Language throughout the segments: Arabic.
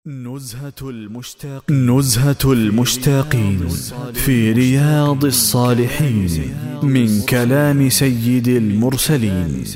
نزهة المشتاقين في رياض الصالحين من كلام سيد المرسلين.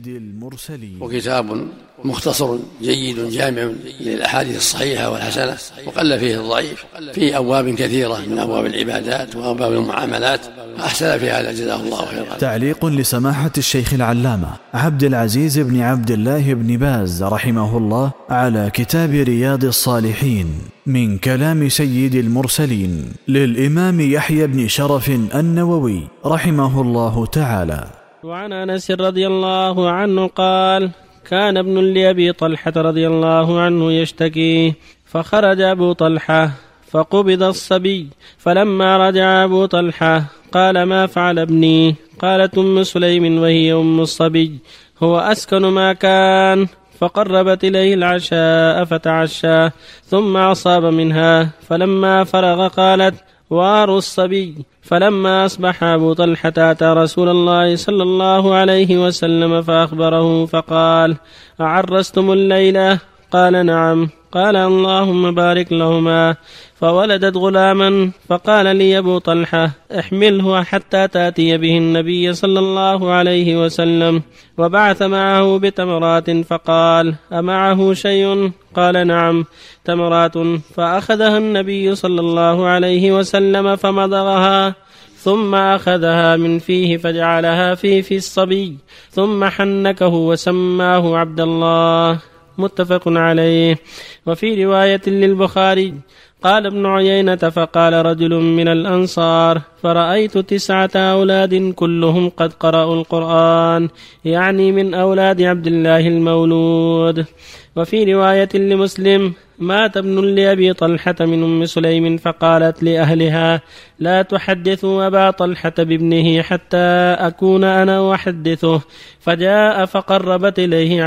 وكتاب مختصر جيد جامع للأحاديث الصحيحة والحسنة، وقل فيه الضعيف، فيه أبواب كثيرة من أبواب العبادات وأبواب المعاملات، أحسن في هذا جزاه الله خيرا. تعليق لسماحة الشيخ العلامة عبد العزيز بن عبد الله بن باز رحمه الله على كتاب رياض الصالحين من كلام سيد المرسلين للإمام يحيى بن شرف النووي رحمه الله تعالى. وعن أنس رضي الله عنه قال: كان ابن لأبي طلحة رضي الله عنه يشتكي، فخرج أبو طلحة فقبض الصبي، فلما رجع أبو طلحة قال: ما فعل ابني؟ قالت أم سليم وهي أم الصبي: هو أسكن ما كان. فقربت إليه العشاء فتعشى، ثم أصاب منها، فلما فرغ قالت: وار الصبي. فلما أصبح أبو طلحة أتى رسول الله صلى الله عليه وسلم فأخبره فقال: أعرستم الليلة؟ قال: نعم. قال: اللهم بارك لهما. فولدت غلاما، فقال لي أبو طلحة: احمله حتى تأتي به النبي صلى الله عليه وسلم. وبعث معه بتمرات، فقال: أمعه شيء؟ قال: نعم، تمرات. فأخذها النبي صلى الله عليه وسلم فمضغها، ثم أخذها من فيه فجعلها في الصبي، ثم حنكه وسماه عبد الله. متفق عليه. وفي رواية للبخاري قال ابن عيينة: فقال رجل من الأنصار: فرأيت 9 أولاد كلهم قد قرأوا القرآن، يعني من أولاد عبد الله المولود. وفي رواية لمسلم: مات ابن لأبي طلحة من أم سليم، فقالت لأهلها: لا تحدثوا أبا طلحة بابنه حتى أكون أنا أحدثه. فجاء فقربت إليه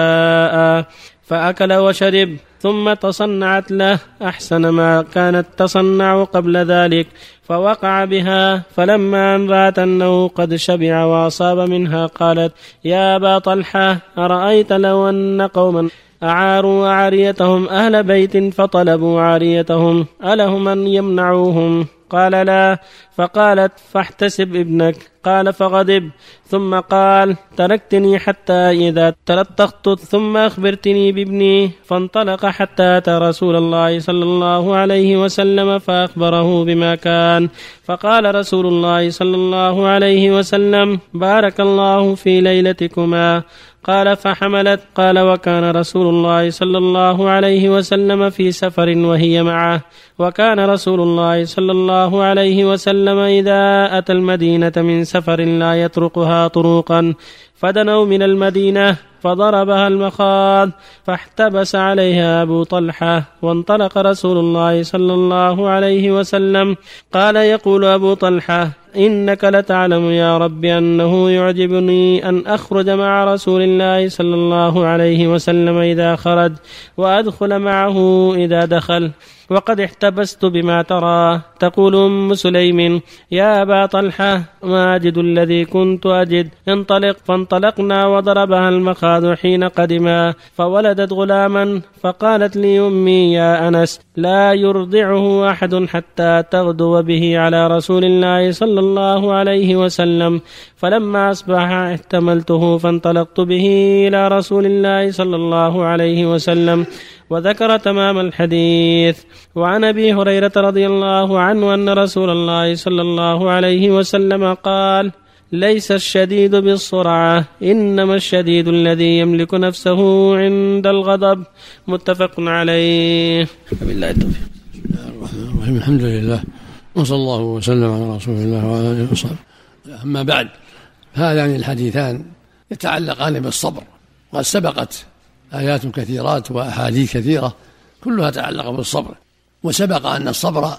عشاء، فأكل وشرب، ثم تصنعت له أحسن ما كانت تصنع قبل ذلك، فوقع بها. فلما أن رأت أنه قد شبع وأصاب منها قالت: يا أبا طلحة، أرأيت لو أن قوما أعاروا عاريتهم أهل بيت فطلبوا عاريتهم، ألهم أن يمنعوهم؟ قال: لا. فقالت: فاحتسب ابنك. قال: فغضب، ثم قال: تركتني حتى إذا تلطخت، ثم أخبرتني بابني. فانطلق حتى أتى رسول الله صلى الله عليه وسلم فأخبره بما كان. فقال رسول الله صلى الله عليه وسلم: بارك الله في ليلتكما. قال: فحملت. قال: وكان رسول الله صلى الله عليه وسلم في سفر وهي معه، وكان رسول الله صلى الله عليه وسلم إذا أتى المدينة من سفر لا يطرقها طروقا، فدنوا من المدينة فضربها المخاض، فاحتبس عليها أبو طلحة، وانطلق رسول الله صلى الله عليه وسلم. قال يقول أبو طلحة: إنك لتعلم يا رب أنه يعجبني أن أخرج مع رسول الله صلى الله عليه وسلم إذا خرج، وأدخل معه إذا دخل، وقد احتبست بما ترى. تقول أم سليم: يا أبا طلحة، ما أجد الذي كنت أجد، انطلق. فانطلقنا وضربها المخاض حين قدما، فولدت غلاما. فقالت لي أمي: يا أنس، لا يرضعه أحد حتى تغدو به على رسول الله صلى الله عليه وسلم. فلما أصبح احتملته فانطلقت به إلى رسول الله صلى الله عليه وسلم. وذكر تمام الحديث. وعن أبي هريرة رضي الله عنه أن رسول الله صلى الله عليه وسلم قال: ليس الشديد بالسرعة، إنما الشديد الذي يملك نفسه عند الغضب. متفق عليه. بالله التوفيق. بسم الله الرحمن الرحيم. الحمد لله، وصلى الله وسلم على رسول الله وعلى آله وصحبه. أما بعد، هذان الحديثان يتعلقان بالصبر، وقد سبقت آيات كثيرات وأحاديث كثيرة كلها تعلق بالصبر، وسبق أن الصبر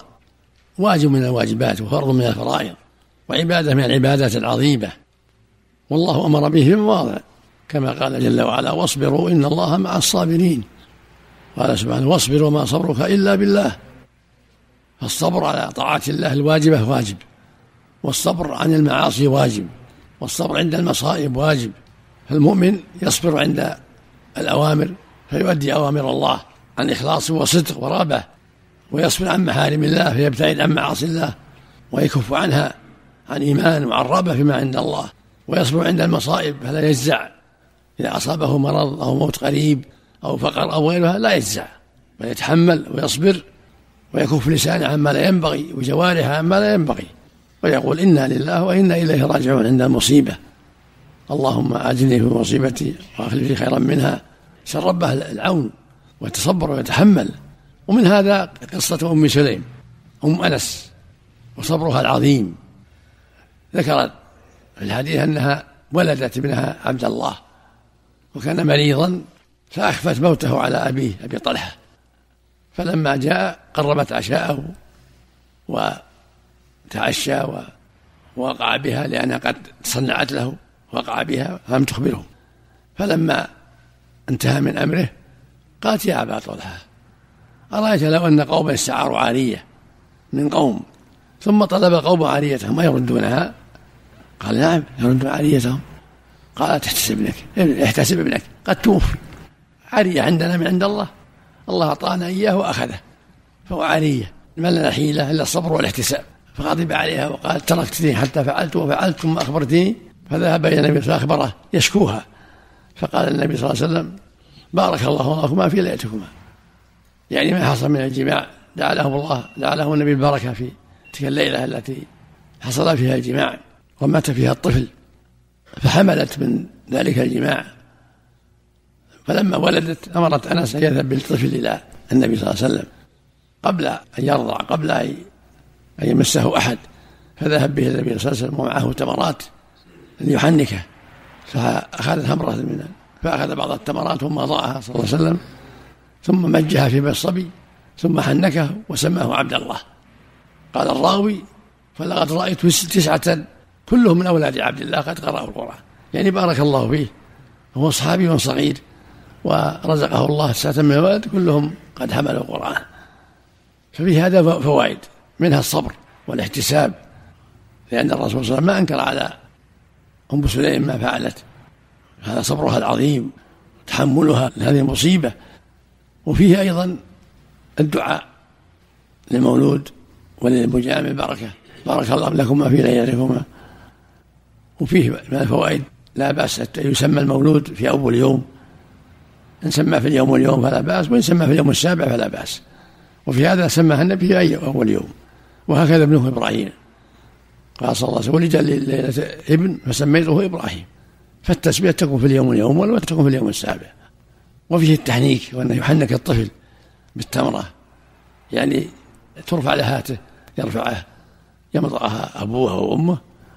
واجب من الواجبات وفرض من الفرائض وعبادة من العبادات العظيمة، والله أمر به في مواضع كما قال جل وعلا: واصبروا إن الله مع الصابرين. قال سبحانه: واصبر وما صبرك إلا بالله. فالصبر على طاعة الله الواجبة واجب، والصبر عن المعاصي واجب، والصبر عند المصائب واجب. فالمؤمن يصبر عند الأوامر فيؤدي أوامر الله، عن إخلاص وصدق ورغبة، ويصبر عن محارم الله فيبتعد عن معاصي الله ويكف عنها عن إيمان وعن رغبة فيما عند الله، ويصبر عند المصائب فلا يجزع إذا أصابه مرض أو موت قريب أو فقر أو غيرها، لا يجزع بل يتحمل ويصبر ويكف لسانه عما لا ينبغي وجوارحه عما لا ينبغي، ويقول إنا لله وإنا إليه راجعون عند المصيبة، اللهم أجرني في مصيبتي وأخلف لي خيرا منها. شربه العون ويتصبر ويتحمل. ومن هذا قصة أم سليم أم أنس وصبرها العظيم. ذكرت في الحديث أنها ولدت ابنها عبد الله وكان مريضا فأخفت موته على أبيه أبي طلحة، فلما جاء قربت عشاءه وتعشى ووقع بها لأنها قد صنعت له، وقع بها فلم تخبره. فلما انتهى من أمره قالت يا أبا طلحة أرأيت لو أن قوما استعاروا عارية من قوم ثم طلب قوم عاريتهم أيردونها؟ قال نعم يردون عاريتهم. قالت احتسب ابنك قد توفي، عارية عندنا من عند الله، الله أعطانا إياه وأخذه فهو عارية، ما لنا حيلة إلا الصبر والاحتساب. فغضب عليها وقال تركتني حتى فعلت وفعلت ثم أخبرتني، فذهب إلى النبي فأخبره يشكوها، فقال النبي صلى الله عليه وسلم بارك الله لكما في ليلتكما، يعني ما حصل من الجماع جعله النبي البركة في تلك الليلة التي حصل فيها الجماع ومات فيها الطفل، فحملت من ذلك الجماع. فلما ولدت أمرت أنس أن يذهب بالطفل إلى النبي صلى الله عليه وسلم قبل أن يرضع، قبل أن يمسه أحد، فذهب به النبي صلى الله عليه وسلم ومعه تمرات ليحنكه، فأخذ تمرة منها فأخذ بعض التمرات ثم وضعها صلى الله عليه وسلم ثم مجها في الصبي ثم حنكه وسماه عبد الله. قال الراوي فلقد رأيت 9 كلهم من أولاد عبد الله قد قرأوا القرآن، يعني بارك الله فيه، هو صحابي صغير ورزقه الله 9 من الولد كلهم قد حملوا القرآن. ففي هذا فوائد، منها الصبر والاحتساب، لأن الرسول صلى الله عليه وسلم ما أنكر على أم سليم ما فعلت، هذا صبرها العظيم تحملها لهذه المصيبة. وفيه أيضا الدعاء للمولود وللمجامع بركة، بارك الله لكما في ليلتكما. وفيه من الفوائد لا بأس يسمى المولود في أول يوم، إن سمى في اليوم فلا بأس، وإن سمى في اليوم 7 فلا بأس. وفي هذا سماها النبي في أي أول يوم، وهكذا ابنه إبراهيم قال صلى الله عليه وسلم ولد ليلة ابن فسميته إبراهيم، فالتسمية تكون في اليوم ولا تكون في اليوم 7. وفيه التحنيك، وأنه يحنك الطفل بالتمرة، يعني ترفع لهاته يرفعه يمضغها أبوه وأمه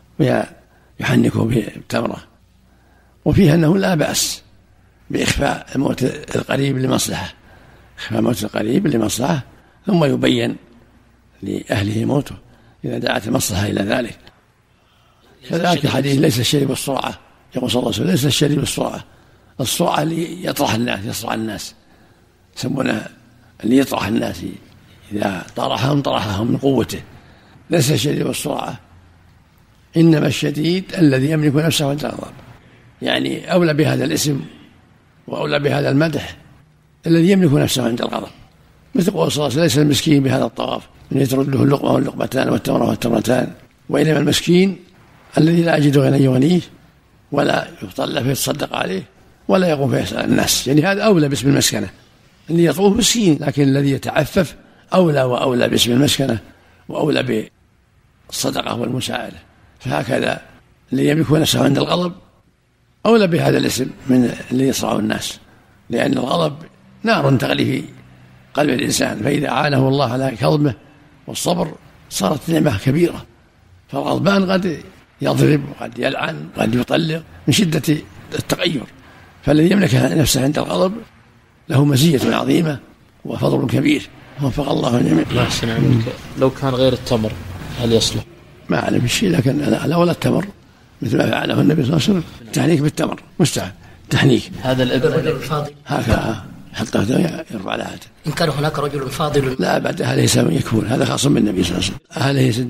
ويحنكه بالتمرة. وفيه أنه لا بأس بإخفاء الموت القريب لمصلحة، إخفاء موت القريب لمصلحة ثم يبين لأهله موته إذا دعت المصلحة إلى ذلك. كذلك الحديث ليس الشرب بالسرعة، يقول صلى الله عليه وسلم ليس الشرب بالسرعة، السرعة اللي يطرح الناس، يصرع الناس، يسمونه اللي يطرح الناس، إذا طرحهم من قوته، ليس الشديد بالسرعة، إنما الشديد الذي يملك نفسه عند الغضب، يعني أولى بهذا الاسم وأولى بهذا المدح الذي يملك نفسه عند الغضب، مثل قول صلى الله عليه وسلم ليس المسكين بهذا الطواف من يترده اللقمة واللقمتان والتمرة والتمرتان، وإنما المسكين الذي لا يجد غنى يغنيه ولا يطلع فيتصدق عليه ولا يقوم فيسأل الناس، يعني هذا أولى باسم المسكنة. اللي يطوف مسكين، لكن الذي يتعفف أولى وأولى باسم المسكنة وأولى بالصدقة والمساعدة. فهكذا اللي يملك نفسه عند الغضب أولى بهذا الاسم من اللي يصرع الناس، لأن الغضب نار تغلي في قلب الإنسان، فإذا أعانه الله على كظمه والصبر صارت نعمة كبيرة. فالغضبان قد يضرب وقد يلعن وقد يطلق من شدة التغير، فالذي يملك نفسه عند الغضب له مزية عظيمة وفضل كبير، وفق الله الجميع. الله يحسن عليك. لو كان غير التمر هل يصلح؟ ما أعلم بالشيء، لكن لا ولا التمر مثل ما فعله النبي صلى الله عليه وسلم، التحنيك بالتمر مستحب تحنيك. هذا الرجل فاضل هكذا حتى يرفع لها. إن كان هناك رجل فاضل لا بعد أهله يكون، هذا خاص بالنبي صلى الله عليه وسلم، أهله يسدون.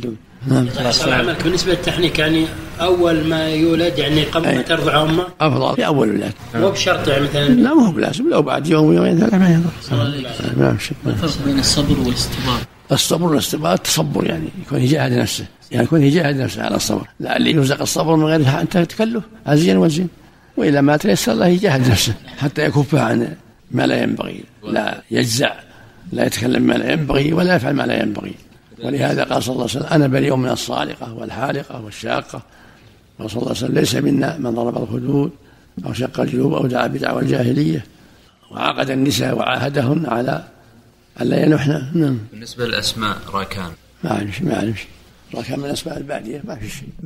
نعم. عملك بالنسبة للتحنيك يعني أول ما يولد يعني قبل ما ترضع أمه أفضل في أول الولادة، مو بشرط يعني مثلا لا مو بلازم، لو بعد يوم يومين ثلاثة ما يضر. ما الفرق بين الصبر والاستبار؟ الصبر والاستبار التصبر، يعني يكون يجاهد نفسه، يعني يكون يجاهد نفسه على الصبر، لا اللي يرزق الصبر من غير أنت تكلف عزيا وزين، وإذا ما تيسر الله يجاهد نفسه حتى يكف عن ما لا ينبغي، لا يجزع، لا يتكلم ما لا ينبغي ولا يفعل ما لا ينبغي. ولهذا قال صلى الله عليه وسلم أنا بريء من الصالقة والحالقة والشاقة. قال صلى الله عليه وسلم ليس منا من ضرب الخدود أو شق الجيوب أو دعا بدعوى الجاهلية، وعقد النساء وعاهدهن على ألا ينحن. نعم. بالنسبة للأسماء راكان ما أعرفش راكان من الأسماء البعدية ما في شيء.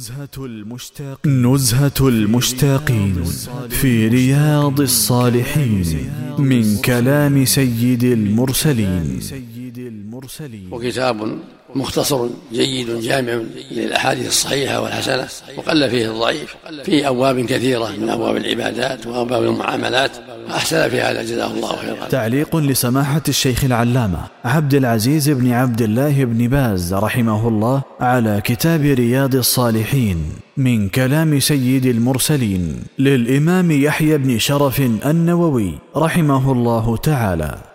نزهة المشتاقين في رياض الصالحين من كلام سيد المرسلين. وكتاب مختصر جيد جامع للأحاديث الصحيحة والحسنة، وقل فيه الضعيف، في أبواب كثيرة من أبواب العبادات وأبواب المعاملات، أحسن في هذا جزاه الله خيرا. تعليق لسماحة الشيخ العلامة عبد العزيز بن عبد الله بن باز رحمه الله على كتاب رياض الصالحين من كلام سيد المرسلين للإمام يحيى بن شرف النووي رحمه الله تعالى.